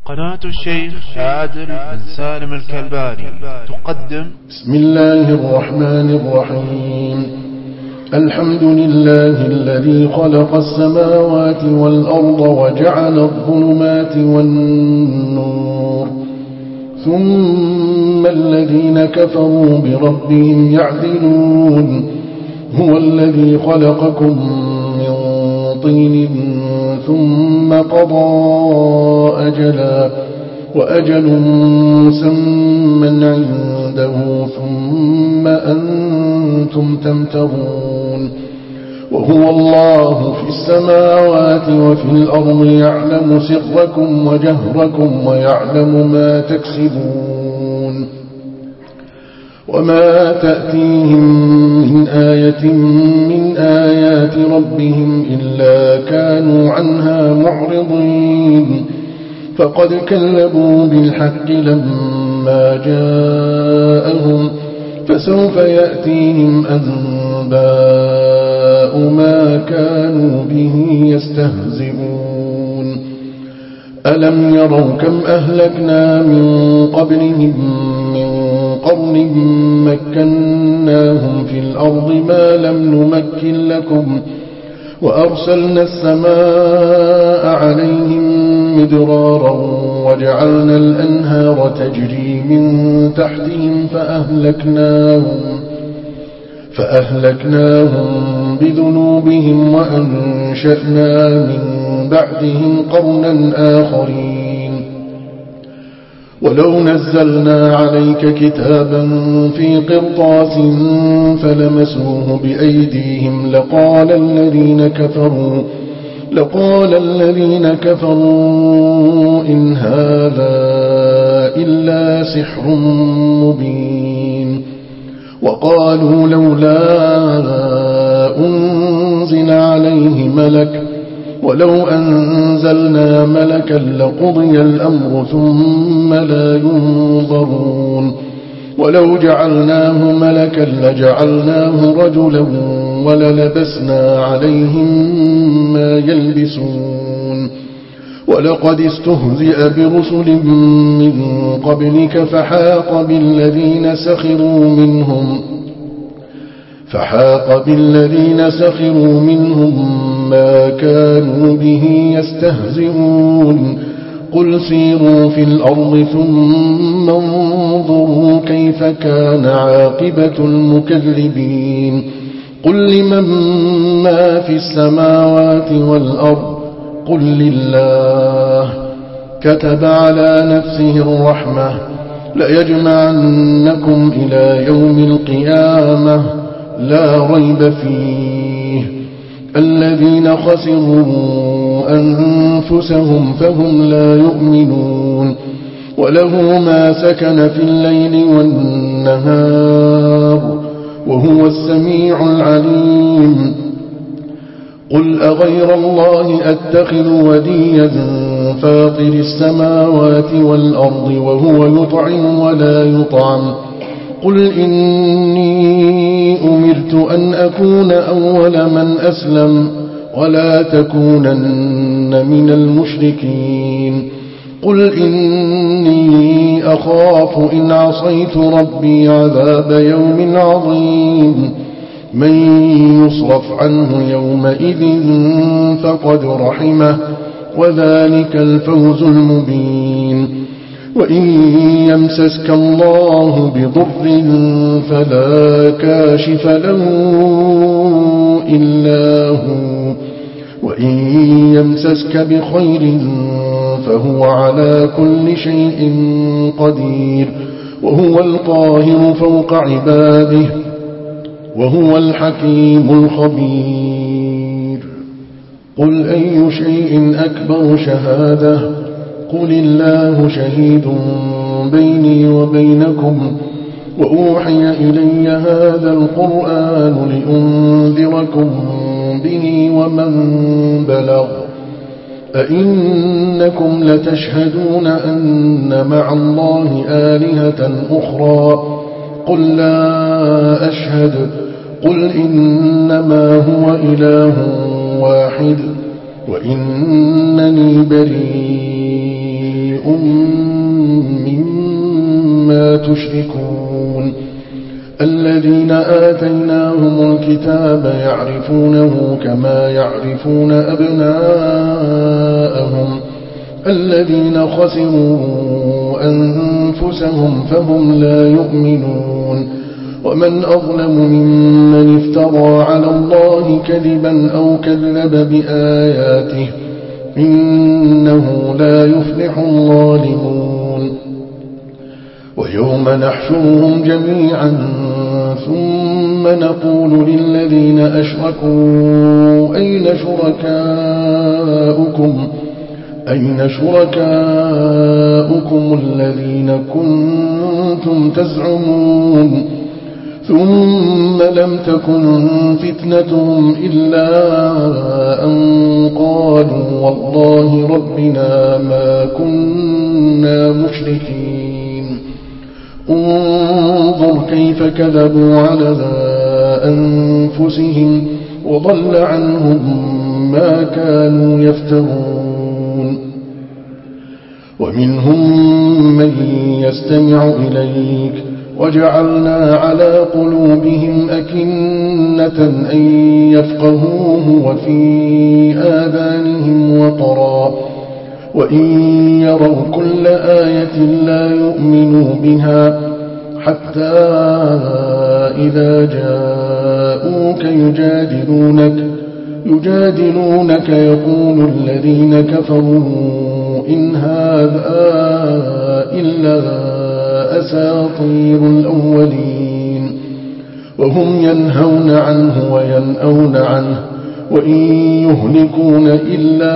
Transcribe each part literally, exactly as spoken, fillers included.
قناة الشيخ عادل بن سالم الكلباني تقدم. بسم الله الرحمن الرحيم. الحمد لله الذي خلق السماوات والأرض وجعل الظلمات والنور، ثم الذين كفروا بربهم يعدلون. هو الذي خلقكم من طين ثم قضى أجلا وأجل مسمى عنده ثم أنتم تمترون. وهو الله في السماوات وفي الأرض يعلم سركم وجهركم ويعلم ما تكسبون. وما تأتيهم من آية من آيات ربهم إلا كانوا عنها معرضين. فقد كذبوا بالحق لما جاءهم، فسوف يأتيهم أنباء ما كانوا به يستهزئون. ألم يروا كم أهلكنا من قبلهم من قرن مكناهم في الأرض ما لم نمكن لكم، وأرسلنا السماء عليهم مدرارا وجعلنا الأنهار تجري من تحتهم فأهلكناهم, فأهلكناهم بذنوبهم وأنشأنا من بعدهم قرنا آخرين. ولو نزلنا عليك كتابا في قرطاس فلمسوه بأيديهم لقال الذين كفروا لقال الذين كفروا إن هذا إلا سحر مبين. وقالوا لولا أنزل عليه ملك ولو أنزلنا ملكا لقضي الأمر ثم لا ينظرون. ولو جعلناه ملكا لجعلناه رجلا وللبسنا عليهم ما يلبسون. ولقد استهزئ برسل من قبلك فحاق بالذين سخروا منهم فحاق بالذين سخروا منهم ما كانوا به يستهزئون. قل سيروا في الأرض ثم انظروا كيف كان عاقبة المكذبين. قل لمن ما في السماوات والأرض قل لله. كتب على نفسه الرحمة ليجمعنكم إلى يوم القيامة لا ريب فيه. الذين خسروا أنفسهم فهم لا يؤمنون. وله ما سكن في الليل والنهار وهو السميع العليم. قل أغير الله أتخذ وليا فاطر السماوات والأرض وهو يطعم ولا يطعم. قل إني أمرت أن أكون أول من أسلم ولا تكونن من المشركين. قل إني أخاف إن عصيت ربي عذاب يوم عظيم. من يصرف عنه يومئذ فقد رحمه وذلك الفوز المبين. وإن يمسسك الله بضر فلا كاشف له إلا هو، وإن يمسسك بخير فهو على كل شيء قدير. وهو القاهر فوق عباده وهو الحكيم الخبير. قل أي شيء أكبر شهادة قل الله شهيد بيني وبينكم. وأوحي إلي هذا القرآن لأنذركم به ومن بلغ. أئنكم لتشهدون أن مع الله آلهة أخرى قل لا أشهد. قل إنما هو إله واحد وإنني بريء شيء مما تشركون الذين آتيناهم الكتاب يعرفونه كما يعرفون أبناءهم الذين خسروا أنفسهم فهم لا يؤمنون ومن أظلم ممن افترى على الله كذبا أو كذب بآياته إنه لا يفلح الظالمون ويوم نحشرهم جميعا ثم نقول للذين أشركوا أين شركاؤكم أين شركاؤكم الذين كنتم تزعمون ثم لم تكن فتنتهم إلا أن قالوا والله ربنا ما كنا مشركين انظر كيف كذبوا على أنفسهم وضل عنهم ما كانوا يفترون ومنهم من يستمع إليك وجعلنا على قلوبهم أكنة أن يفقهوه وفي آذانهم وقرا وإن يروا كل آية لا يؤمنوا بها حتى إذا جاءوك يجادلونك يجادلونك يقول الذين كفروا إن هذا إلا أساطير الأولين وهم ينهون عنه وينأون عنه وإن يهلكون إلا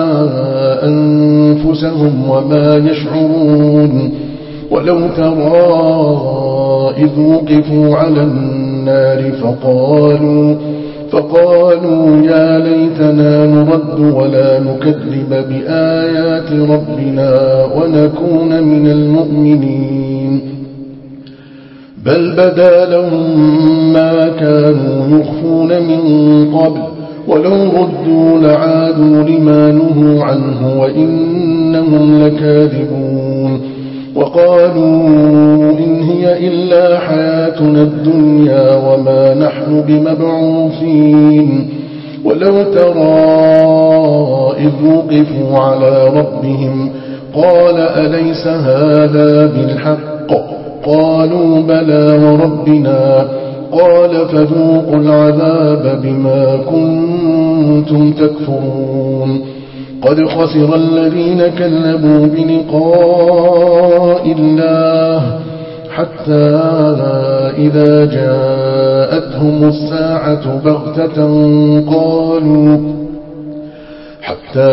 أنفسهم وما يشعرون ولو ترى إذ وقفوا على النار فقالوا فقالوا يا ليتنا نرد ولا نكذب بآيات ربنا ونكون من المؤمنين بل بدا لهم ما كانوا يخفون من قبل ولو ردوا لعادوا لما نهوا عنه وإنهم لكاذبون وقالوا إن هي إلا حياتنا الدنيا وما نحن بمبعوثين ولو ترى إذ وقفوا على ربهم قال أليس هذا بالحق قالوا بلى وربنا قال فذوقوا العذاب بما كنتم تكفرون قد خسر الذين كذبوا بلقاء الله حتى إذا جاءتهم الساعة بغتة قالوا حتى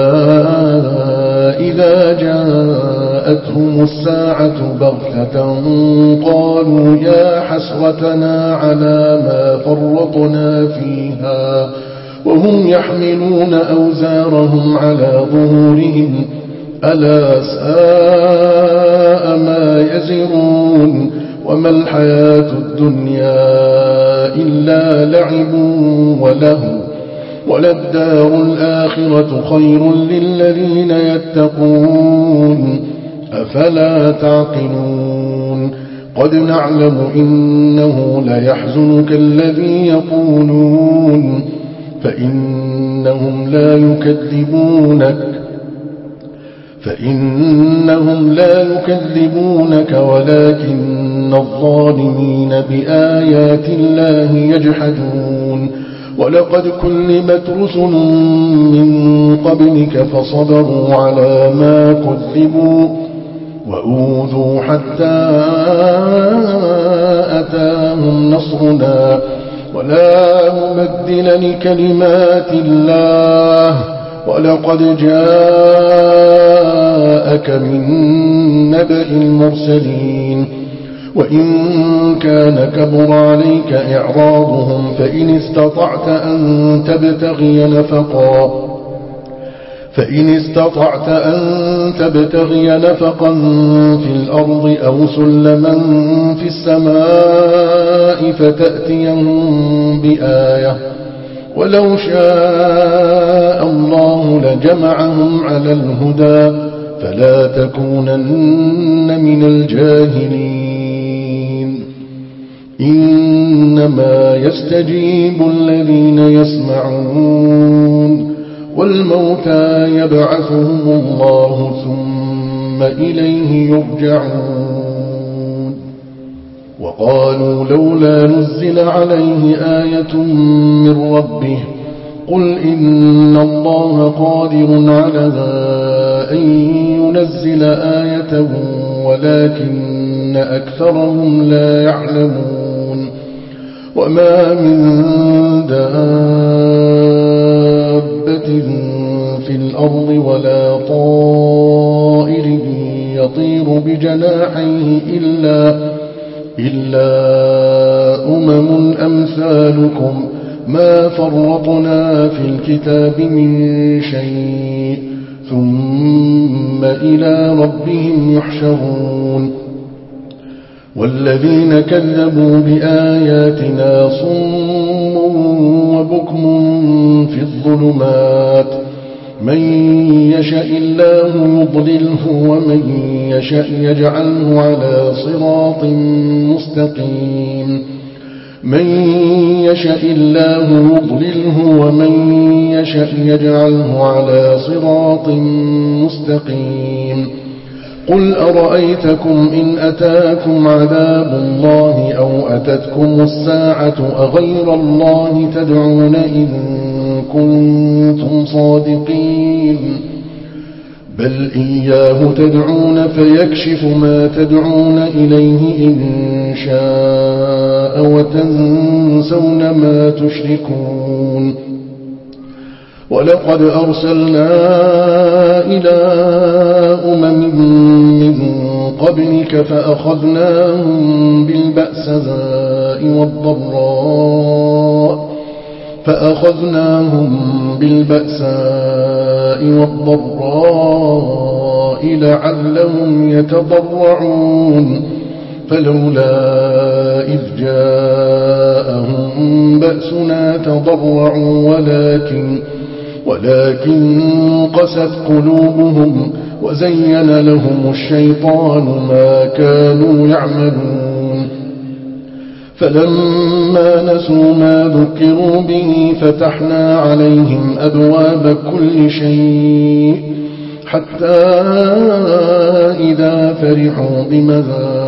إذا جاءتهم الساعة بغتة قالوا يا حسرتنا على ما فرطنا فيها وهم يحملون أوزارهم على ظهورهم ألا ساء ما يزرون وما الحياة الدنيا إلا لعب وله وللدار الآخرة خير للذين يتقون أفلا تعقلون قد نعلم إنه ليحزنك الذي يقولون فإنهم لا يكذبونك فإنهم لا يكذبونك ولكن الظالمين بآيات الله يجحدون ولقد كلمت رسل من قبلك فصبروا على ما كذبوا وأوذوا حتى أتاهم نصرنا ولا مبدل لكلمات الله ولقد جاءك من نبأ المرسلين وإن كان كبر عليك إعراضهم فإن استطعت أن تبتغي نفقا فإن استطعت أن تبتغي نفقا في الأرض أو سلما في السماء فتأتيهم بآية ولو شاء الله لجمعهم على الهدى فلا تكونن من الجاهلين إنما يستجيب الذين يسمعون والموتى يبعثهم الله ثم إليه يرجعون وقالوا لولا نزل عليه آية من ربه قل إن الله قادر على أن ينزل آية ولكن أكثرهم لا يعلمون وما من دابة في الأرض ولا طائر يطير بجناحيه إلا, إلا أمم أمثالكم ما فرطنا في الكتاب من شيء ثم إلى ربهم يحشرون والذين كذبوا بآياتنا صم وبكم في الظلمات من يشاء الله يضلله ومن يشاء يجعله على صراط مستقيم من يشاء الله يضلله ومن يشاء يجعله على صراط مستقيم قل أرأيتكم إن أتاكم عذاب الله أو أتتكم الساعة أغير الله تدعون إن كنتم صادقين بل إياه تدعون فيكشف ما تدعون إليه إن شاء وتنسون ما تشركون ولقد أرسلنا إلى أمم من قبلك فأخذناهم بالبأساء والضراء فأخذناهم بالبأساء والضراء لعلهم يتضرعون فلولا إذ جاءهم بأسنا تضرعوا ولكن ولكن قست قلوبهم وزين لهم الشيطان ما كانوا يعملون فلما نسوا ما ذكروا به فتحنا عليهم أبواب كل شيء حتى إذا فرحوا بما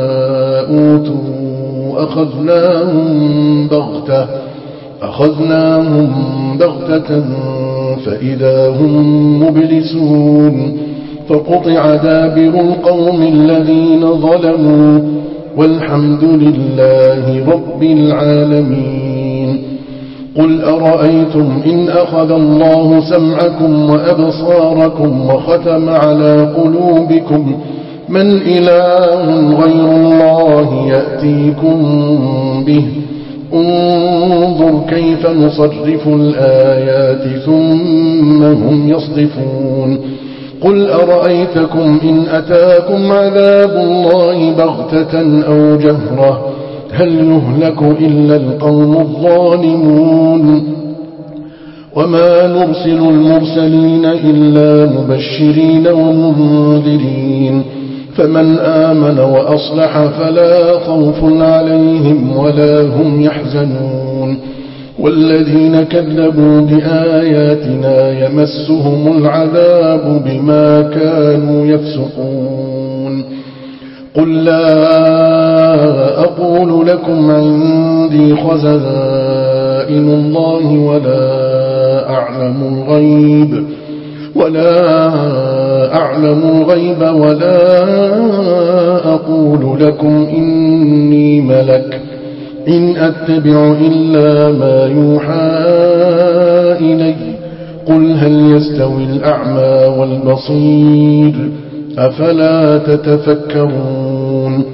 أوتوا أخذناهم بغتة أخذناهم بغتة فإذا هم مبلسون فقطع دابر القوم الذين ظلموا والحمد لله رب العالمين قل أرأيتم إن أخذ الله سمعكم وأبصاركم وختم على قلوبكم من إله غير الله يأتيكم به انظر كيف نصرف الآيات ثم هم يصدفون قل أرأيتكم إن أتاكم عذاب الله بغتة أو جهرة هل يهلك إلا القوم الظالمون وما نرسل المرسلين إلا مبشرين ومنذرين فمن آمن وأصلح فلا خوف عليهم ولا هم يحزنون والذين كذبوا بآياتنا يمسهم العذاب بما كانوا يفسقون قل لا أقول لكم عندي خزائن الله ولا أعلم الغيب ولا أعلم الغيب ولا أقول لكم إني ملك إن أتبع إلا ما يوحى إلي قل هل يستوي الأعمى والبصير أفلا تتفكرون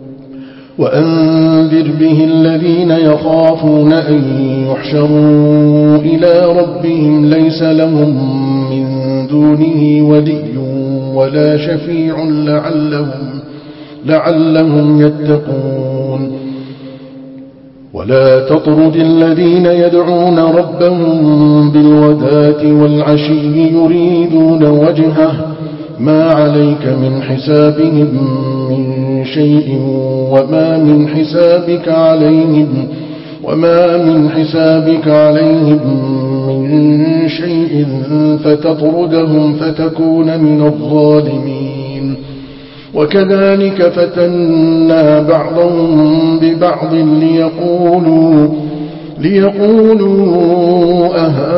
وأنذر به الذين يخافون أن يحشروا إلى ربهم ليس لهم من دونه ولي ولا شفيع لعلهم, لعلهم يتقون ولا تطرد الذين يدعون ربهم بالغداة والعشي يريدون وجهه ما عليك من حسابهم من شيء وما من حسابك عليهم وما من حسابك عليهم من شيء فتطردهم فتكون من الظالمين. وكذلك فتنا بعضهم ببعض ليقولوا ليقولوا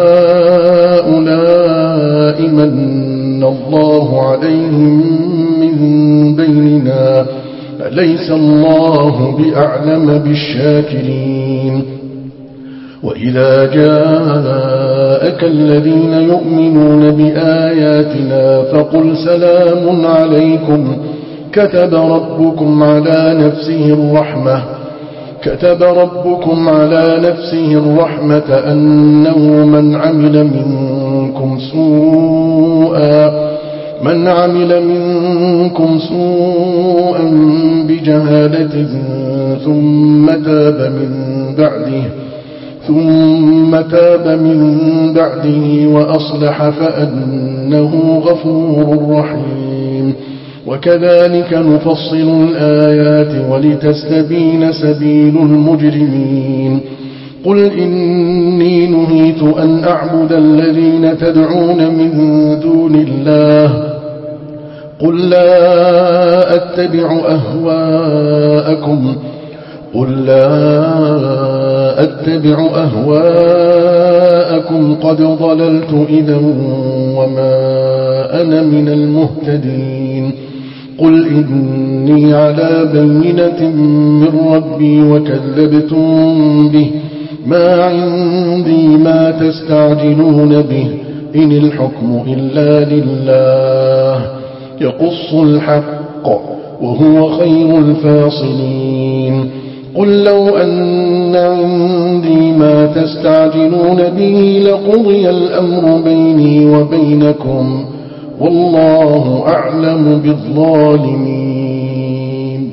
أهؤلاء من الله عليهم من بيننا أليس الله بأعلم بالشاكرين. وإذا جاءك الذين يؤمنون بآياتنا فقل سلام عليكم كتب ربكم على نفسه الرحمة كتب ربكم على نفسه الرحمة أنه من عمل منكم سوءا من عمل منكم سوءا بجهالة ثم تاب من بعده ثم تاب من بعده وأصلح فأنه غفور رحيم. وكذلك نفصل الآيات ولتستبين سبيل المجرمين. قل إني نهيت أن أعبد الذين تدعون من دون الله قل لا أتبع أهواءكم قل لا أتبع أهواءكم قد ضللت إذا وما أنا من المهتدين. قل إني على بينة من ربي وكذبتم به ما عندي ما تستعجلون به إن الحكم إلا لله يقص الحق وهو خير الفاصلين. قل لو أن عندي ما تستعجلون به لقضي الأمر بيني وبينكم والله أعلم بالظالمين.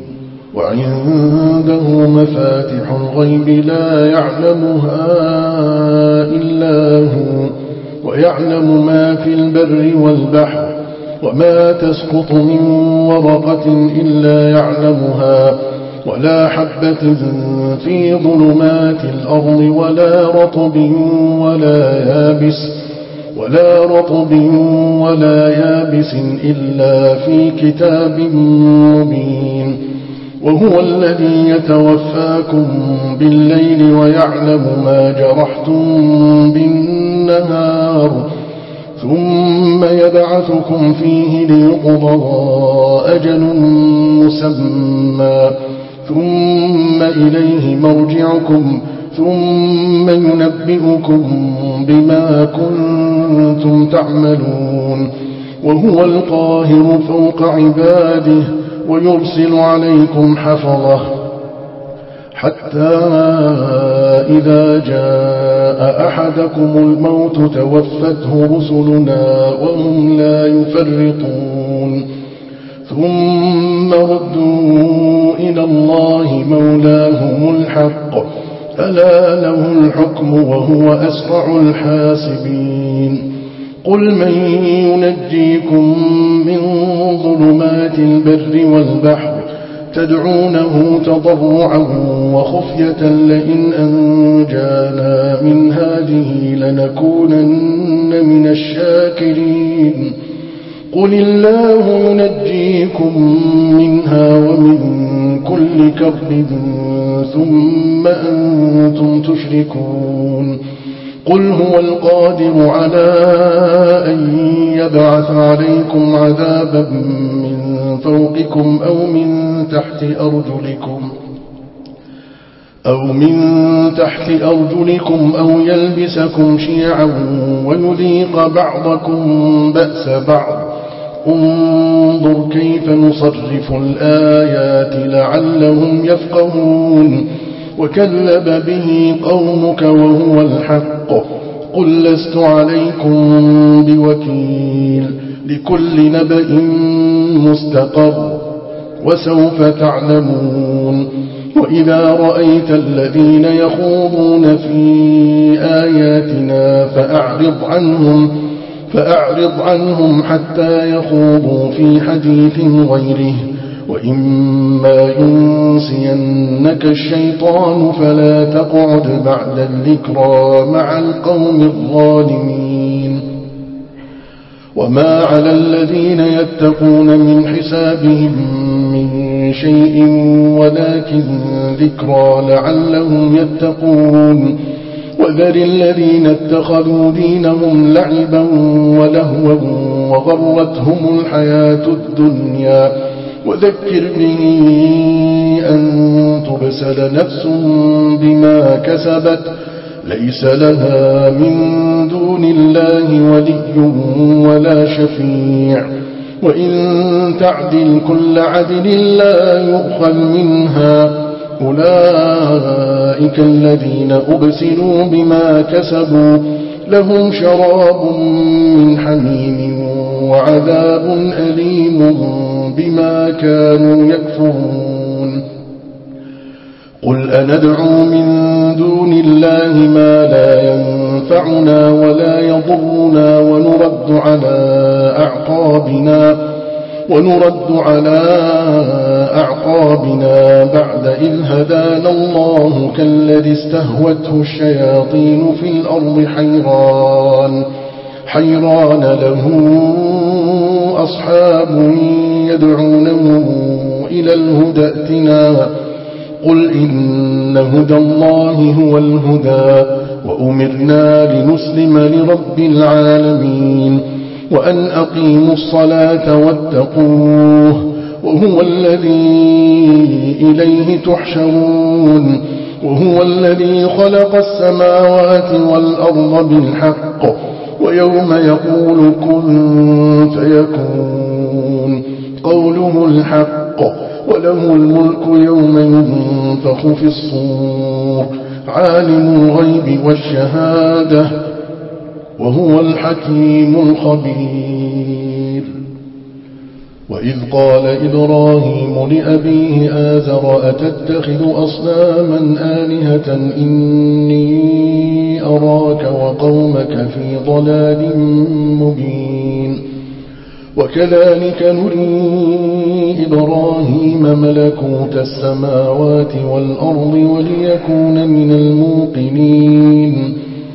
وعنده مفاتح الغيب لا يعلمها إلا هو ويعلم ما في البر والبحر وما تسقط من ورقة إلا يعلمها ولا حبة في ظلمات الأرض ولا رطب ولا يابس ولا رطب ولا يابس إلا في كتاب مبين. وهو الذي يتوفاكم بالليل ويعلم ما جرحتم بالنهار ثم يبعثكم فيه ليقضى أجل مسمى ثم إليه مرجعكم ثم ينبئكم بما كنتم تعملون. وهو القاهر فوق عباده ويرسل عليكم حفظه حتى إذا جاء أحدكم الموت توفته رسلنا وهم لا يفرطون ثم ردوا إلى الله مولاهم الحق ألا له الحكم وهو أسرع الحاسبين. قل من ينجيكم من ظلمات البر والبحر تدعونه تضرعا وخفية لئن أنجانا من هذه لنكونن من الشاكرين. قل الله ينجيكم منها ومن كل كرب ثم أنتم تشركون. قل هو القادر على أن يبعث عليكم عذابا من فوقكم أو من تحت أرجلكم أو من تحت أرجلكم أو يلبسكم شيعا ويذيق بعضكم بأس بعض. انظر كيف نصرف الآيات لعلهم يفقهون. وكذب به قومك وهو الحق قل لست عليكم بوكيل لكل نبأ مستقر وسوف تعلمون. وإذا رأيت الذين يخوضون في آياتنا فأعرض عنهم فأعرض عنهم حتى يخوضوا في حديث غيره، وإما ينسينك الشيطان فلا تقعد بعد الذكرى مع القوم الظالمين. وما على الذين يتقون من حسابهم من شيء ولكن ذكرى لعلهم يتقون. وذر الذين اتخذوا دينهم لعبا ولهوا وغرتهم الحياة الدنيا وذكر به أن تبسل نفس بما كسبت ليس لها من دون الله ولي ولا شفيع، وإن تعدل كل عدل لا يؤخذ منها، أولئك الذين أبسلوا بما كسبوا لهم شراب من حميم وعذاب أليم بما كانوا يكفرون. قل أندعو من دون الله ما لا ينفعنا ولا يضرنا ونرد على أعقابنا ونرد على أعقابنا بعد إذ هدانا الله كالذي استهوته الشياطين في الأرض حيران حيران له أصحاب يدعونه إلى الهدى ائتنا. قل إن هدى الله هو الهدى وأمرنا لنسلم لرب العالمين وأن أقيموا الصلاة واتقوه وهو الذي إليه تحشرون. وهو الذي خلق السماوات والأرض بالحق ويوم يقول كن فيكون قوله الحق وله الملك يوم ينفخ في الصور عالم الغيب والشهادة وهو الحكيم الخبير. وإذ قال إبراهيم لأبيه آزر أتتخذ أصناما آلهة إني أراك وقومك في ضلال مبين. وكذلك نري إبراهيم ملكوت السماوات والأرض وليكون من الموقنين.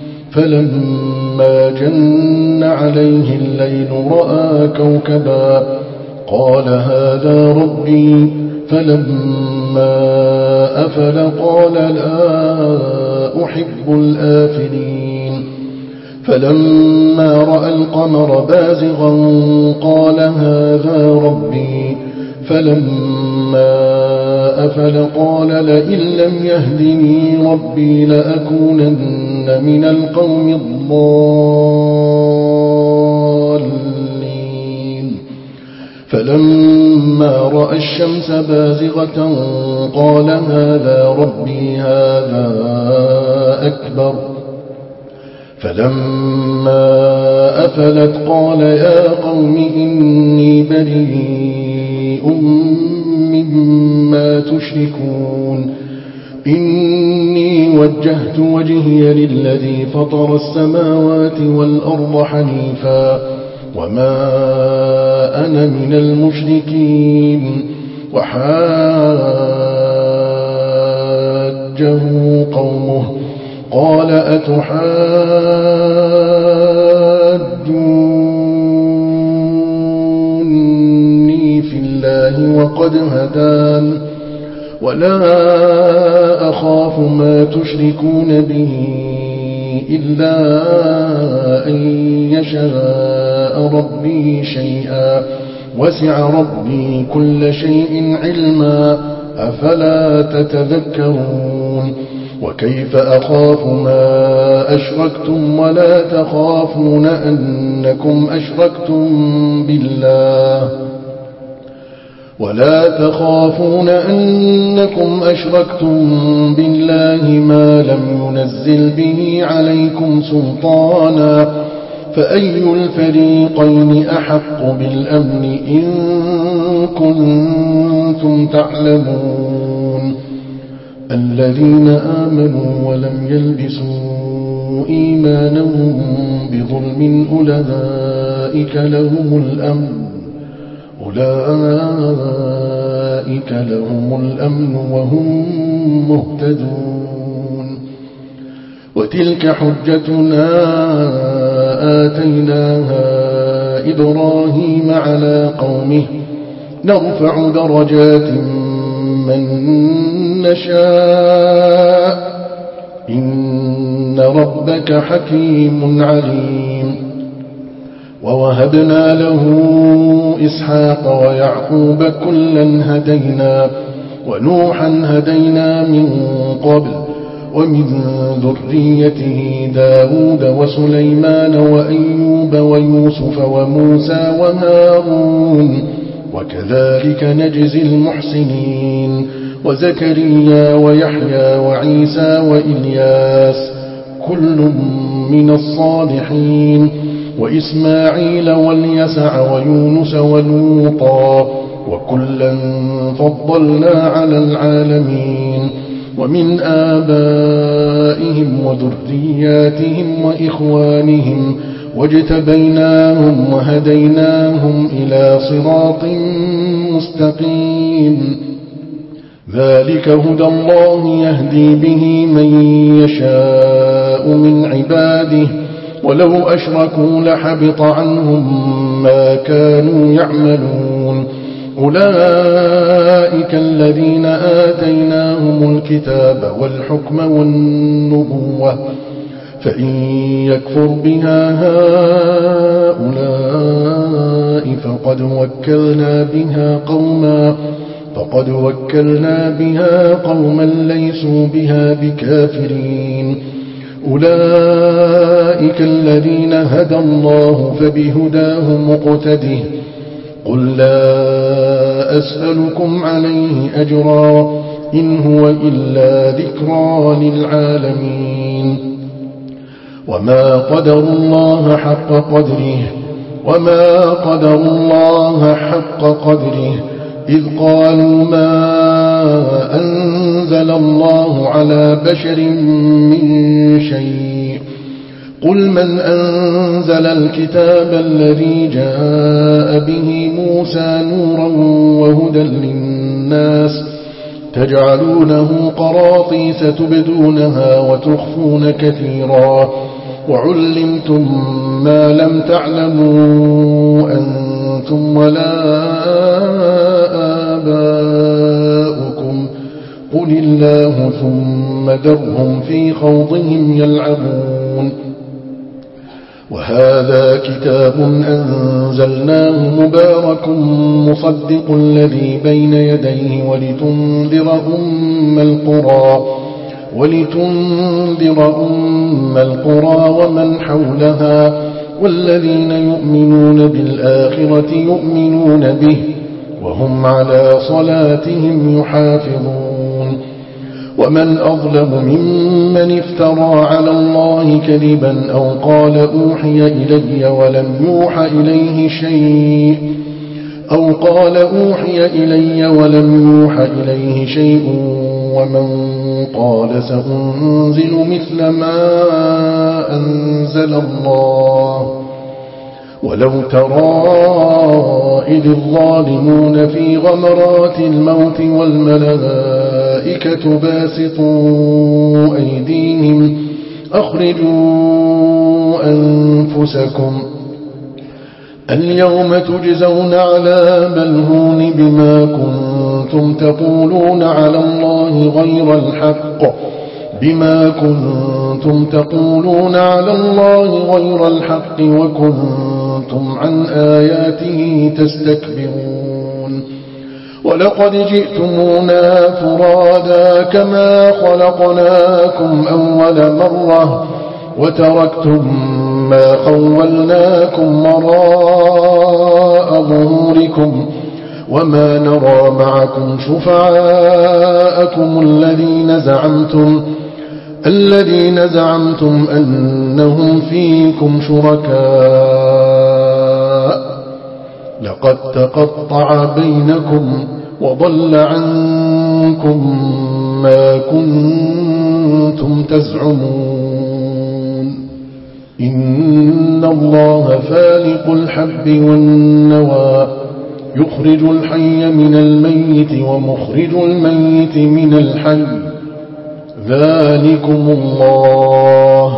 فلما جن عليه الليل رأى كوكبا قال هذا ربي. فلما أفل قال لا أحب الآفلين. فلما رأى القمر بازغا قال هذا ربي. فلما أفل قال لئن لم يهدني ربي لأكونن من القوم الضالين. فلما رأى الشمس بازغة قال هذا ربي هذا أكبر. فلما أفلت قال يا قوم إني بريء مما تشركون. إني وجهت وجهي للذي فطر السماوات والأرض حنيفا وما أنا من المشركين. وحاجه قومه قال أتحاجوني في الله وقد هدان ولا أخاف ما تشركون به إلا أن يشاء ربي شيئا وسع ربي كل شيء علما أفلا تتذكرون. وكيف أخاف ما أشركتم ولا تخافون أنكم أشركتم بالله ولا تخافون أنكم أشركتم بالله ما لم ينزل به عليكم سلطانا فأي الفريقين أحق بالأمن إن كنتم تعلمون. الذين آمنوا ولم يلبسوا إيمانهم بظلم أولئك لهم الأمن أولئك لهم الأمن وهم مهتدون وتلك حجتنا آتيناها إبراهيم على قومه نرفع درجات من نشاء إن ربك حكيم عليم ووهبنا له إسحاق ويعقوب كلا هدينا ونوحا هدينا من قبل ومن ذريته داود وسليمان وأيوب ويوسف وموسى وهارون وكذلك نجزي المحسنين وزكريا ويحيى وعيسى وإلياس كل من الصالحين وإسماعيل واليسع ويونس ولوطا وكلا فضلنا على العالمين ومن آبائهم وذرياتهم وإخوانهم واجتبيناهم وهديناهم إلى صراط مستقيم ذلك هدى الله يهدي به من يشاء من عباده ولو أشركوا لحبط عنهم ما كانوا يعملون أولئك الذين آتيناهم الكتاب والحكم والنبوة فإن يكفر بها هؤلاء فقد وكلنا بها قوما فقد وكلنا بها قوما ليسوا بها بكافرين أولئك الذين هدى الله فبهداه مقتده قل لا أسألكم عليه أجرا إن هو إلا ذكرى للعالمين وما قدر الله حق قدره وما قدر الله حق قدره إذ قالوا ما أنزل الله على بشر من شيء قل من أنزل الكتاب الذي جاء به موسى نورا وهدى للناس تجعلونه قراطيس تبدونها وتخفون كثيرا وعلمتم ما لم تعلموا أنتم ولا آباؤكم قل الله ثم درهم في خوضهم يلعبون وهذا كتاب أنزلناه مبارك مصدق الذي بين يديه ولتنذر أم القرى ولتنذر أم القرى ومن حولها والذين يؤمنون بالآخرة يؤمنون به وهم على صلاتهم يحافظون ومن أظلم ممن افترى على الله كذبا أو قال أوحي إلي ولم يوحى إليه شيء أو قال أوحي إلي ولم يوحى إليه شيء ومن قال سأنزل مثل ما أنزل الله ولو ترى إذ الظالمون في غمرات الموت والملائكة باسطوا أيديهم أخرجوا أنفسكم اليوم تجزون عذاب الهون بما كنتم تقولون على الله غير الحق بما كنتم تقولون على الله غير الحق وكنتم عن آياته تستكبرون ولقد جئتمونا فرادا كما خلقناكم أول مرة وتركتم ما خولناكم وراء ظهوركم وما نرى معكم شفعاءكم الذين زعمتم الذين زعمتم أنهم فيكم شركاء لقد تقطع بينكم وضل عنكم ما كنتم تزعمون إن الله فالق الحب والنوى يخرج الحي من الميت ومخرج الميت من الحي ذلكم الله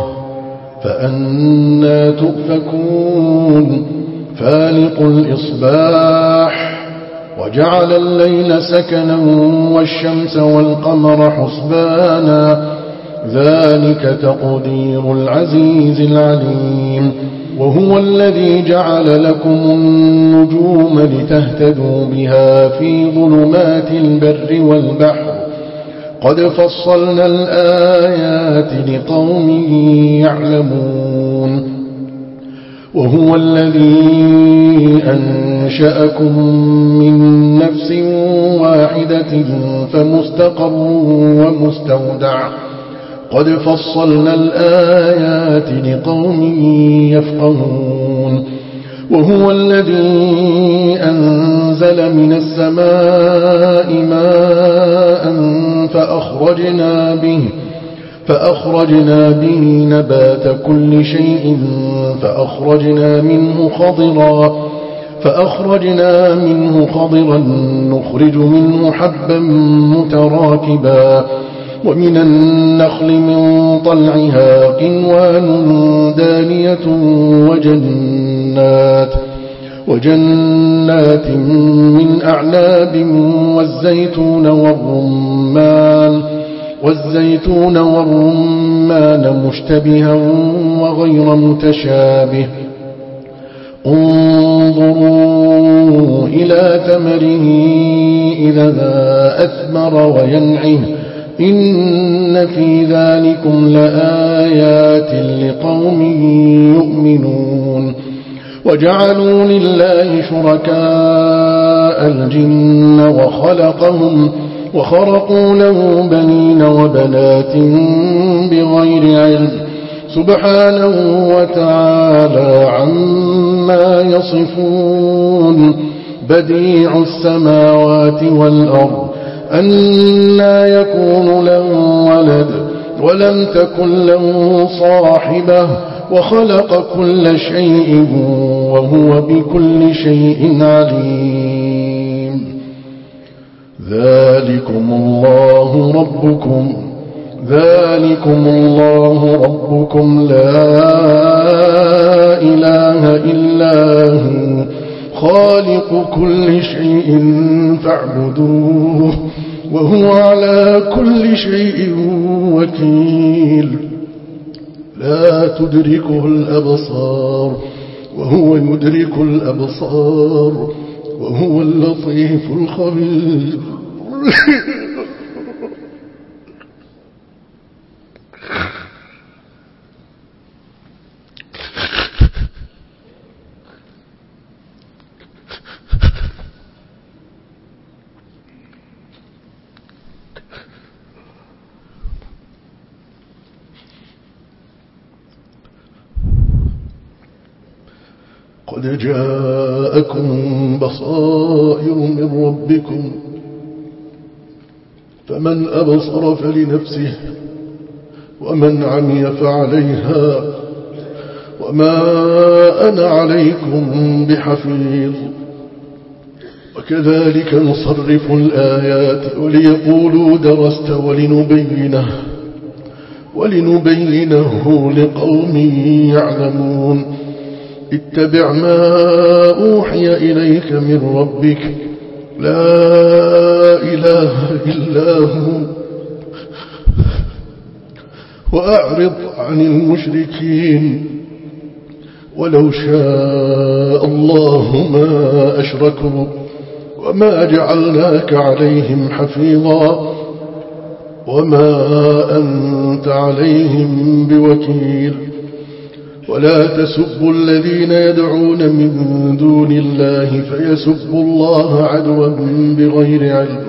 فأنى تؤفكون فالق الإصباح وجعل الليل سكنا والشمس والقمر حسبانا ذلك تقدير العزيز العليم وهو الذي جعل لكم النجوم لتهتدوا بها في ظلمات البر والبحر قد فصلنا الآيات لقوم يعلمون وهو الذي أنشأكم من نفس واحدة فمستقر ومستودع قد فصلنا الآيات لقوم يفقهون وهو الذي أنزل من السماء ماء فأخرجنا به فأخرجنا به نبات كل شيء فأخرجنا منه خضرا فأخرجنا منه خضرا نخرج منه حبا متراكبا ومن النخل من طلعها قنوان دانية وجنات وجنات من أعناب والزيتون والرمان والزيتون والرمان مشتبها وغير متشابه انظروا إلى ثمره إذا أثمر وينعه إن في ذلكم لآيات لقوم يؤمنون وجعلوا لله شركاء الجن وخلقهم وخرقوا له بنين وبنات بغير علم سبحانه وتعالى عما يصفون بديع السماوات والأرض أنى يكون له ولد ولم تكن له صاحبة وخلق كل شيء وهو بكل شيء عليم ذلكم الله ربكم ذلكم الله ربكم لا إله إلا هو خالق كل شيء فاعبدوه وهو على كل شيء وكيل لا تدركه الأبصار وهو يدرك الأبصار وهو اللطيف الخبير قد جاءكم بصائر من ربكم فمن أبصر فلنفسه ومن عمي فعليها وما أنا عليكم بحفيظ وكذلك نصرف الآيات وليقولوا درست ولنبينه ولنبينه لقوم يعلمون اتبع ما أوحي إليك من ربك لا إله إلا هو وأعرض عن المشركين ولو شاء الله ما أشركوا وما جعلناك عليهم حفيظا وما أنت عليهم بوكيل ولا تسبوا الذين يدعون من دون الله فيسبوا الله عدوا بغير علم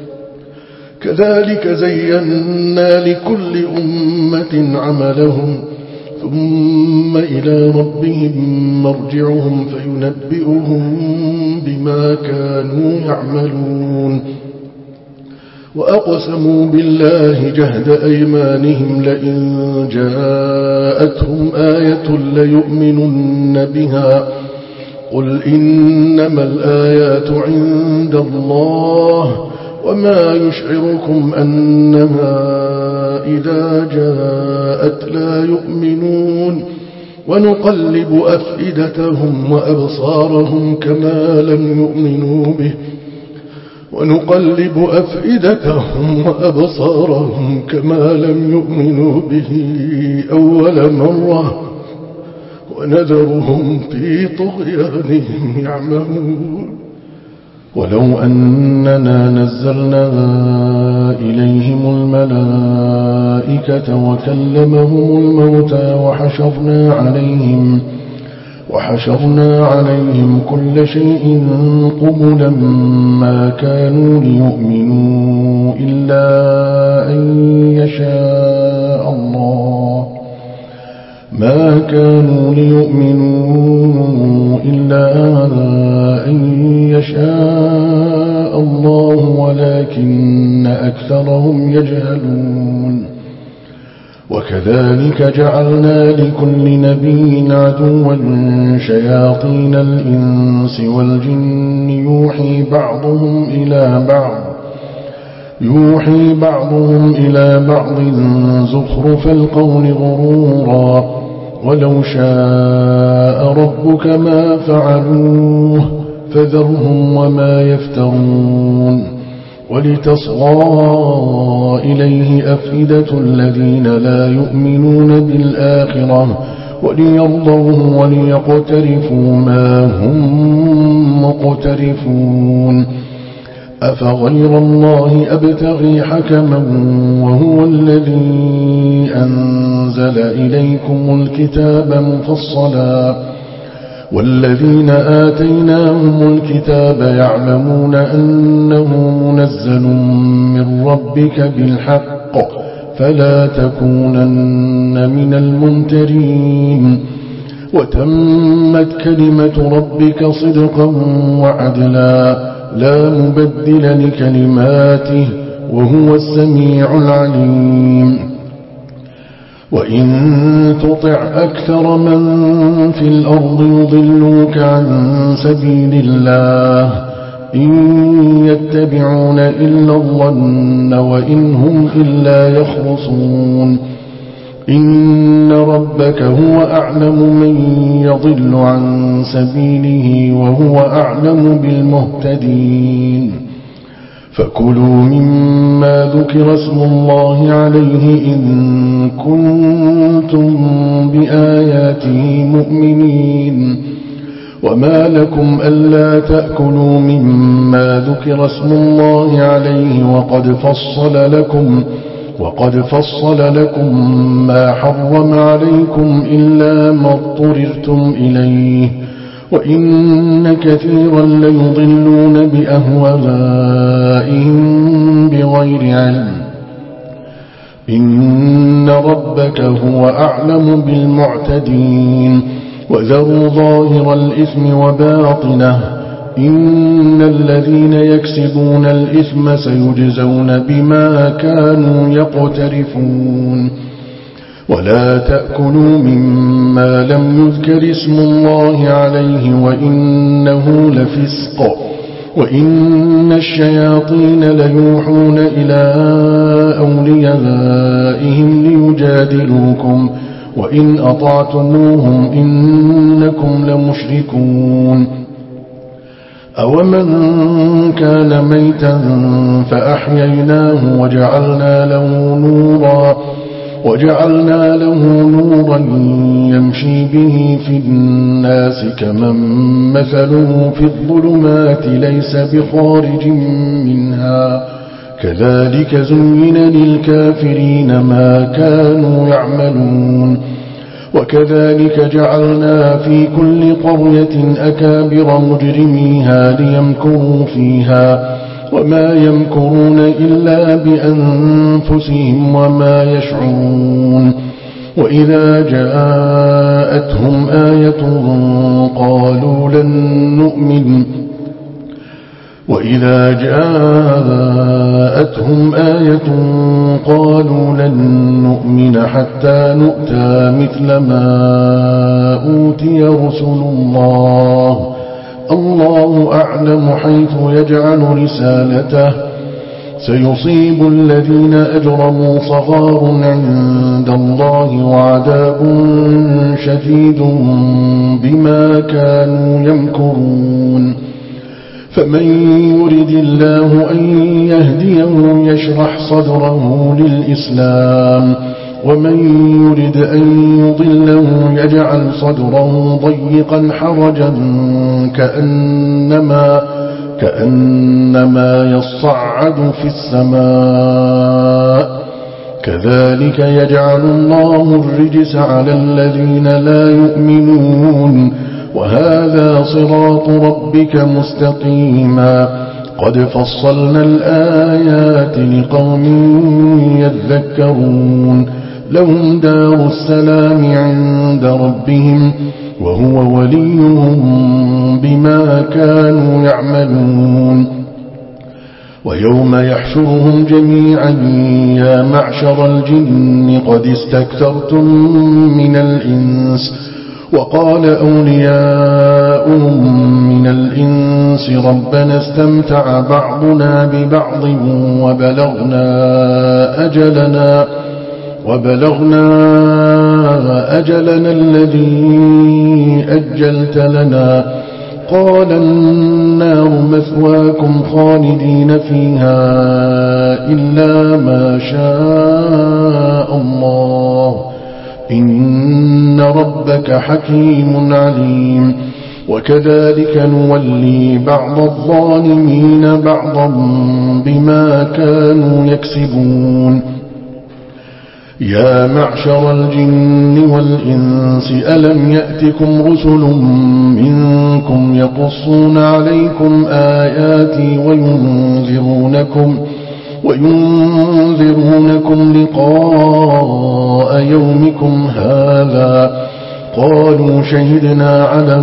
كذلك زينا لكل أمة عملهم ثم إلى ربهم مرجعهم فينبئهم بما كانوا يعملون وأقسموا بالله جهد أيمانهم لئن جاءتهم آية ليؤمنن بها قل إنما الآيات عند الله وما يشعركم أنها إذا جاءت لا يؤمنون ونقلب أفئدتهم وأبصارهم كما لم يؤمنوا به ونقلب أفئدتهم وأبصارهم كما لم يؤمنوا به أول مرة ونذرهم في طغيانهم يعمهون ولو أننا نزلنا إليهم الملائكة وكلمهم الموتى وحشرنا عليهم وحشرنا عليهم كل شيء قبلا ما كانوا ليؤمنوا إلا أن يشاء الله ما كانوا ليؤمنوا إلا أن يشاء الله ولكن أكثرهم يجهلون وكذلك جعلنا لكل نبي عدوا شياطين الإنس والجن يوحي بعضهم إلى بعض يوحي بعضهم إلى بعض زخرف القول غرورا ولو شاء ربك ما فعلوه فذرهم وما يفترون ولتصغى إليه أفئدة الذين لا يؤمنون بالآخرة وليرضوه وليقترفوا ما هم مقترفون أفغير الله أبتغي حكما وهو الذي أنزل إليكم الكتاب مفصلا والذين آتيناهم الكتاب يعلمون أنه منزل من ربك بالحق فلا تكونن من الممترين وتمت كلمة ربك صدقا وعدلا لا مبدل لكلماته وهو السميع العليم وإن تطع أكثر من في الأرض يضلوك عن سبيل الله إن يتبعون إلا الظن وإن هم إلا يخرصون إن ربك هو أعلم من يضل عن سبيله وهو أعلم بالمهتدين فكلوا مما ذكر اسم الله عليه إن كنتم بآياته مؤمنين وما لكم ألا تأكلوا مما ذكر اسم الله عليه وقد فصل لكم وقد فصل لكم ما حرم عليكم إلا ما اضطررتم إليه وإن كثيرا ليضلون بأهوائهم بغير علم إن ربك هو أعلم بالمعتدين وذروا ظاهر الإثم وباطنه إن الذين يكسبون الإثم سيجزون بما كانوا يقترفون ولا تأكلوا مما لم يذكر اسم الله عليه وإنه لفسق وإن الشياطين ليوحون إلى أوليائهم ليجادلوكم وإن أطعتموهم إنكم لمشركون أومن كان ميتا فأحييناه وجعلنا له نورا وجعلنا له نورا يمشي به في الناس كمن مثله في الظلمات ليس بخارج منها كذلك زين للكافرين ما كانوا يعملون وكذلك جعلنا في كل قرية أكابر مجرميها ليمكروا فيها وما يمكرون إلا بأنفسهم وما يشعرون وإذا جاءتهم آية قالوا لن نؤمن وإذا جاءتهم آية قالوا لن نؤمن حتى نؤتى مثل ما أوتي رسل الله الله أعلم حيث يجعل رسالته سيصيب الذين أجرموا صغار عند الله وعذاب شديد بما كانوا يمكرون فمن يرد الله أن يهديه يشرح صدره للإسلام ومن يرد أن يضله يجعل صدره ضيقا حرجا كأنما, كأنما يصعد في السماء كذلك يجعل الله الرجس على الذين لا يؤمنون وهذا صراط ربك مستقيما قد فصلنا الآيات لقوم يذكرون لهم دار السلام عند ربهم وهو وليهم بما كانوا يعملون ويوم يحشرهم جميعا يا معشر الجن قد استكثرتم من الإنس وقال أولياؤهم من الإنس ربنا استمتع بعضنا ببعض وبلغنا أجلنا وبلغنا أجلنا الذي أجلت لنا قال النار مثواكم خالدين فيها إلا ما شاء الله إن ربك حكيم عليم وكذلك نولي بعض الظالمين بعضا بما كانوا يكسبون يا معشر الجن والإنس ألم يأتكم رسل منكم يقصون عليكم آياتي وينذرونكم وينذرونكم لقاء يومكم هذا قالوا شهدنا على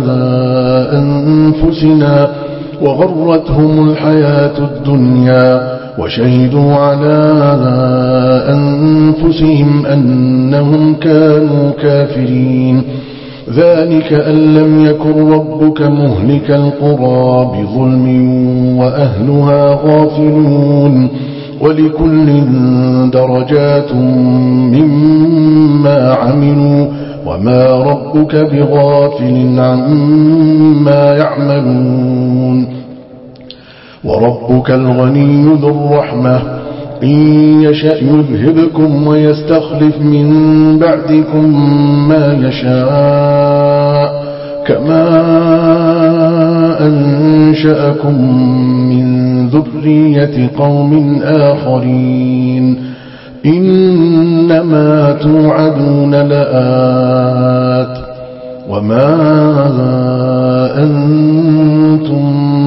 أنفسنا وغرتهم الحياة الدنيا وشهدوا على أنفسهم أنهم كانوا كافرين ذلك أن لم يكن ربك مهلك القرى بظلم وأهلها غافلون ولكل درجات مما عملوا وما ربك بغافل عما يعملون وربك الغني ذو الرحمة إن يشأ يذهبكم ويستخلف من بعدكم ما يشاء كما أنشأكم من ذرية قوم آخرين إنما توعدون لآت وما أنتم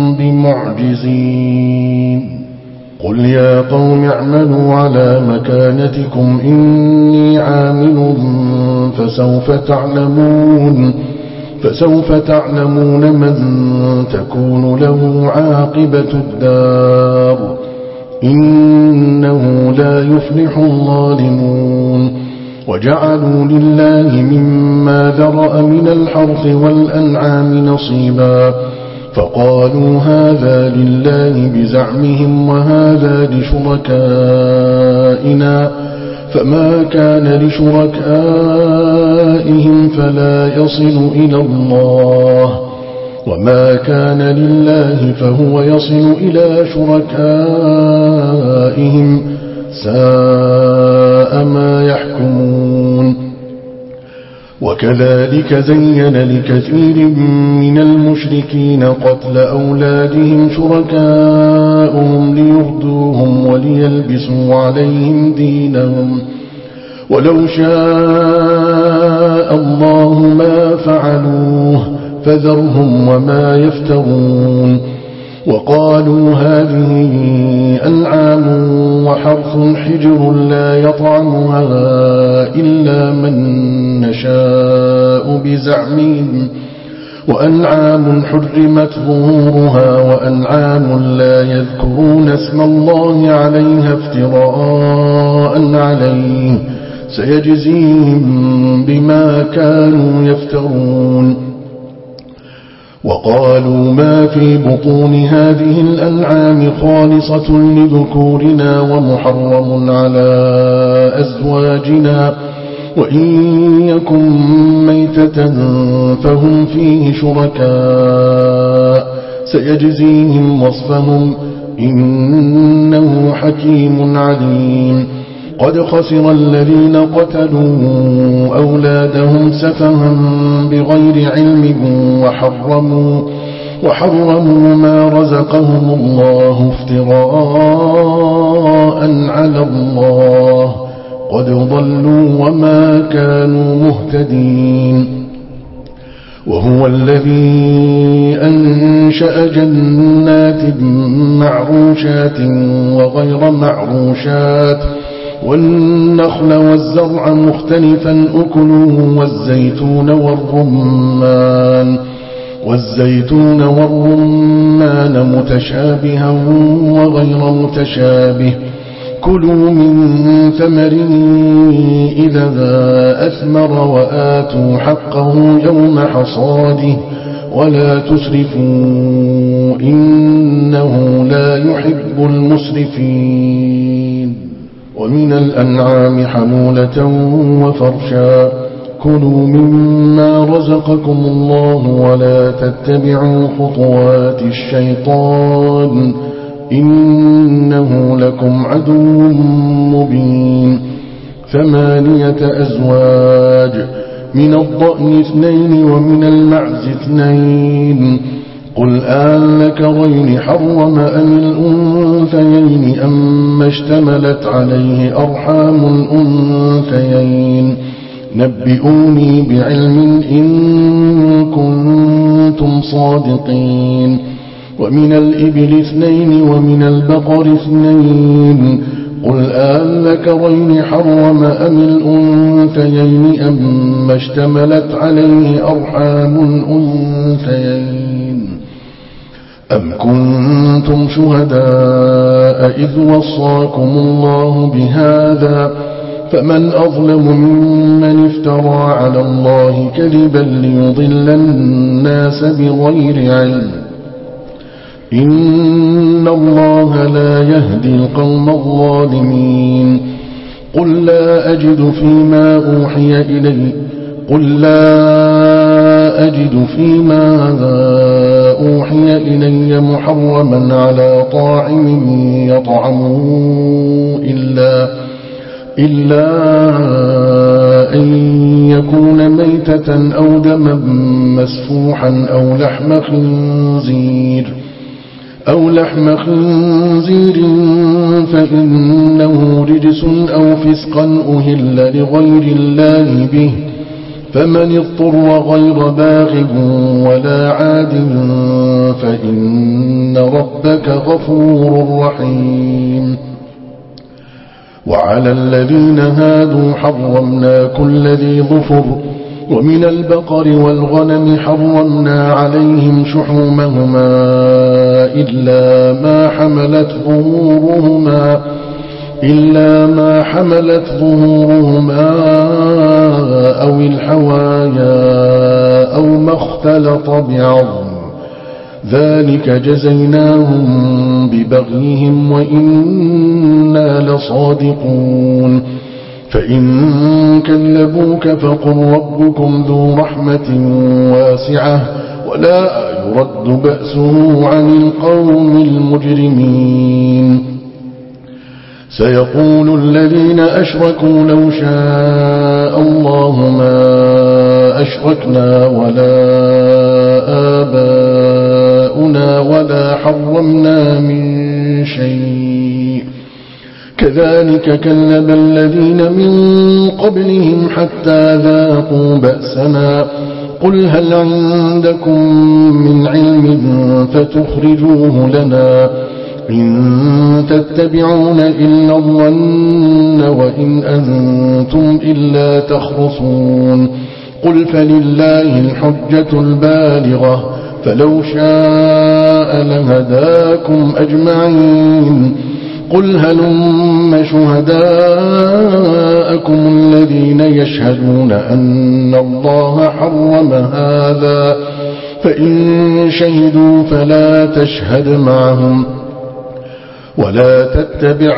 بمعجزين قل يا قوم اعملوا على مكانتكم إني عامل فسوف تعلمون فسوف تعلمون من تكون له عاقبة الدار إنه لا يفلح الظالمون وجعلوا لله مما ذرأ من الحرث والأنعام نصيبا فقالوا هذا لله بزعمهم وهذا لشركائنا فما كان لشركائهم فلا يصل إلى الله وما كان لله فهو يصل إلى شركائهم ساء ما يحكمون وكذلك زين لكثير من المشركين قتل أولادهم شركاؤهم ليردوهم وليلبسوا عليهم دينهم ولو شاء الله ما فعلوه فذرهم وما يفترون وقالوا هذه أنعام وحرث حجر لا يطعمها إلا من نشاء بزعمهم وأنعام حرمت ظهورها وأنعام لا يذكرون اسم الله عليها افتراء عليه سيجزيهم بما كانوا يفترون. وقالوا ما في بطون هذه الأنعام خالصة لذكورنا ومحرم على أزواجنا وإن يكن ميتة فهم فيه شركاء سيجزيهم وصفهم إنه حكيم عليم. قد خسر الذين قتلوا أولادهم سفها بغير علم وحرموا, وحرموا ما رزقهم الله افتراء على الله قد ضلوا وما كانوا مهتدين. وهو الذي أنشأ جنات معروشات وغير معروشات والنخل والزرع مختلفا أكله والزيتون والرمان والزيتون والرمان متشابها وغير متشابه كلوا من ثمره إذا أثمر وآتوا حقه يوم حصاده ولا تسرفوا إنه لا يحب المسرفين. ومن الأنعام حمولة وفرشا كلوا مما رزقكم الله ولا تتبعوا خطوات الشيطان إنه لكم عدو مبين. ثمانية أزواج من الضأن اثنين ومن المعز اثنين قل آلذكرين حرم أم الأنثيين أم اشتملت عليه أرحام الأنثيين نبئوني بعلم إن كنتم صادقين. ومن الإبل اثنين ومن البقر اثنين قل آلذكرين حرم أم الأنثيين أم اشتملت عليه أرحام الأنثيين أم كنتم شهداء إذ وصاكم الله بهذا فمن أظلم ممن افترى على الله كذبا ليضل الناس بغير علم إن الله لا يهدي القوم الظالمين. قل لا أجد فيما أوحي إلي قل لا أجد فيما أوحي إلي محرما على طاعم يطعمه إلا إلا أن يكون ميتة أو دما مسفوحا أو لحم خنزير أو لحم خنزير فإنه رجس أو فسقا أهل لغير الله به فمن اضطر غير باغ ولا عاد فإن ربك غفور رحيم. وعلى الذين هادوا حرمنا كل ذي ظفر ومن البقر والغنم حرمنا عليهم شحومهما إلا ما حملت ظهورهما إلا ما حملت ظهورهما أو الحوايا أو ما اختلط بعظم ذلك جزيناهم ببغيهم وإنا لصادقون. فإن كذبوك فقل ربكم ذو رحمة واسعة ولا يرد بأسه عن القوم المجرمين. سيقول الذين أشركوا لو شاء الله ما أشركنا ولا آباؤنا ولا حرمنا من شيء كذلك كذب الذين من قبلهم حتى ذاقوا بأسنا قل هل عندكم من علم فتخرجوه لنا إن تتبعون إلا الظن وإن أنتم إلا تخرصون قل فلله الحجة البالغة فلو شاء لهداكم أجمعين قل هلم شهداءكم الذين يشهدون أن الله حرم هذا فإن شهدوا فلا تشهد معهم ولا تتبع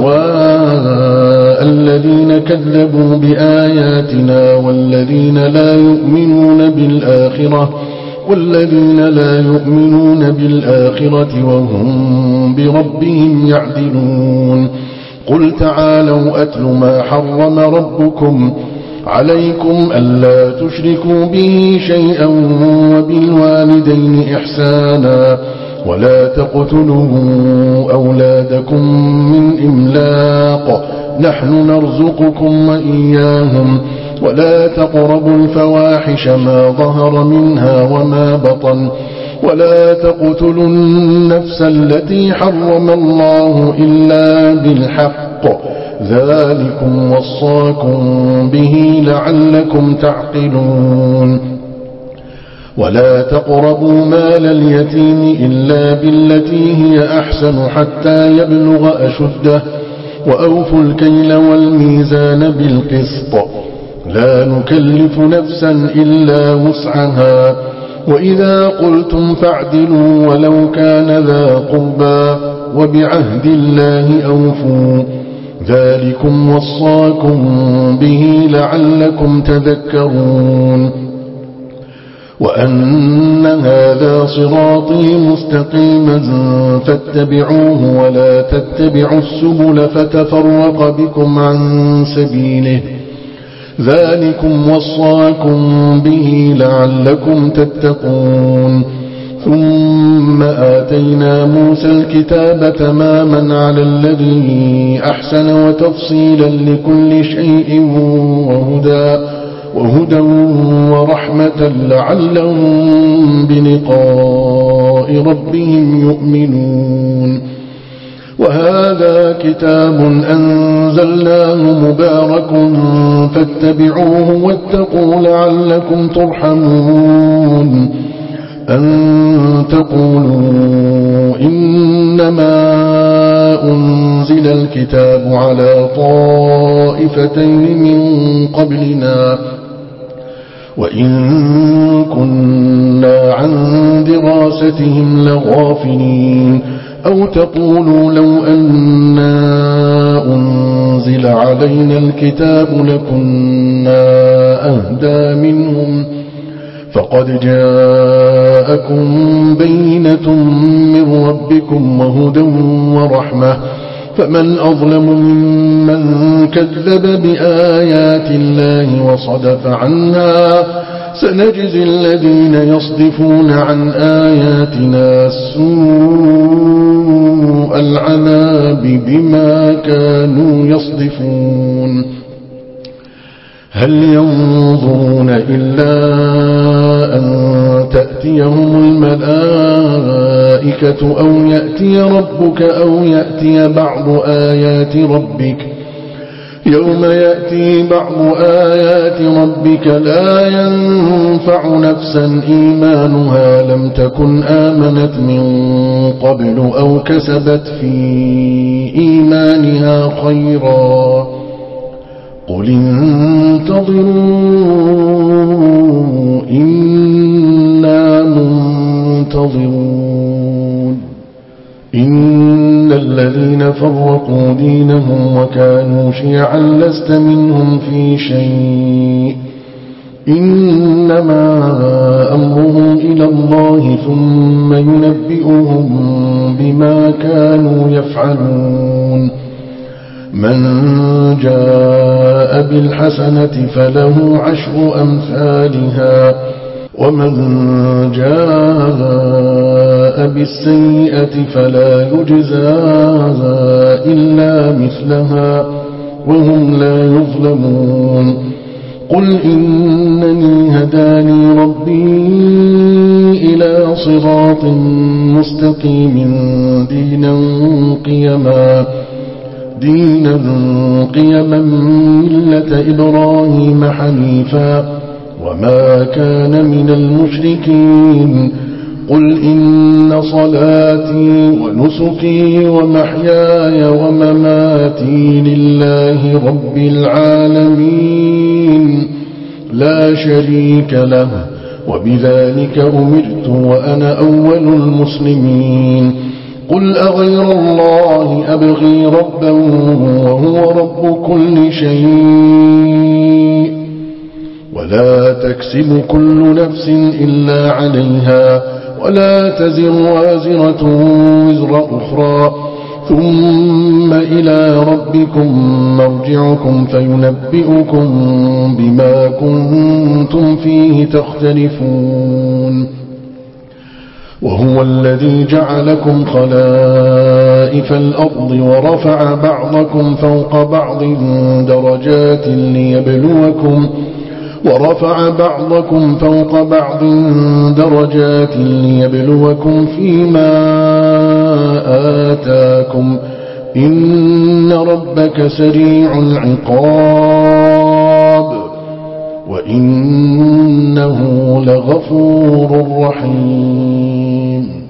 أهواء الذين كذبوا بآياتنا والذين لا يؤمنون بالآخرة والذين لا يؤمنون بالآخرة وهم بربهم يعدلون قل تعالوا أتل ما حرم ربكم عليكم ألا تشركوا به شيئا وبالوالدين إحسانا ولا تقتلوا أولادكم من إملاق نحن نرزقكم وإياهم ولا تقربوا الفواحش ما ظهر منها وما بطن ولا تقتلوا النفس التي حرم الله إلا بالحق ذلكم وصاكم به لعلكم تعقلون ولا تقربوا مال اليتيم إلا بالتي هي أحسن حتى يبلغ أشده وأوفوا الكيل والميزان بالقسط لا نكلف نفسا إلا وسعها وإذا قلتم فاعدلوا ولو كان ذا قربى وبعهد الله أوفوا ذلكم وصاكم به لعلكم تذكرون وأن هذا صراطي مستقيما فاتبعوه ولا تتبعوا السبل فتفرق بكم عن سبيله ذلكم وصاكم به لعلكم تتقون ثم آتينا موسى الكتاب تماما على الذي أحسن وتفصيلا لكل شيء وهدى وهدى ورحمة لعلهم بلقاء ربهم يؤمنون وهذا كتاب أنزلناه مبارك فاتبعوه واتقوا لعلكم ترحمون أن تقولوا إنما أنزل الكتاب على طائفتين من قبلنا وإن كنا عن دراستهم لغافلين أو تقولوا لو أنا أنزل علينا الكتاب لكنا أهدى منهم فقد جاءكم بينة من ربكم وهدى ورحمة فمن أظلم ممن كذب بآيات الله وصدف عنها سنجزي الذين يصدفون عن آياتنا سوء العذاب بما كانوا يصدفون هل ينظرون إلا أن تأتيهم الملائكة أو يأتي ربك أو يأتي بعض آيات ربك يوم يأتي بعض آيات ربك لا ينفع نفسا إيمانها لم تكن آمنت من قبل أو كسبت في إيمانها خيرا قل انتظروا إنا منتظرون إن الذين فرقوا دينهم وكانوا شيعا لست منهم في شيء إنما أمرهم إلى الله ثم ينبئهم بما كانوا يفعلون من جاء بالحسنة فله عشر أمثالها ومن جاء بالسيئة فلا يجزى إلا مثلها وهم لا يظلمون قل إنني هداني ربي إلى صراط مستقيم دينا قيما دينا قيما ملة إبراهيم حنيفا وما كان من المشركين قل إن صلاتي ونسكي ومحياي ومماتي لله رب العالمين لا شريك له وبذلك أمرت وأنا أول المسلمين قل أغير الله أبغي ربا وهو رب كل شيء ولا تكسب كل نفس إلا عليها ولا تزر وازرة وزر أخرى ثم إلى ربكم مرجعكم فينبئكم بما كنتم فيه تختلفون وهو الذي جعلكم خلائف الأرض ورفع بعضكم فوق بعض درجات ليبلوكم ورفع بعضكم فوق بعض درجات ليبلوكم فيما آتاكم إن ربك سريع العقاب وإنه لغفور رحيم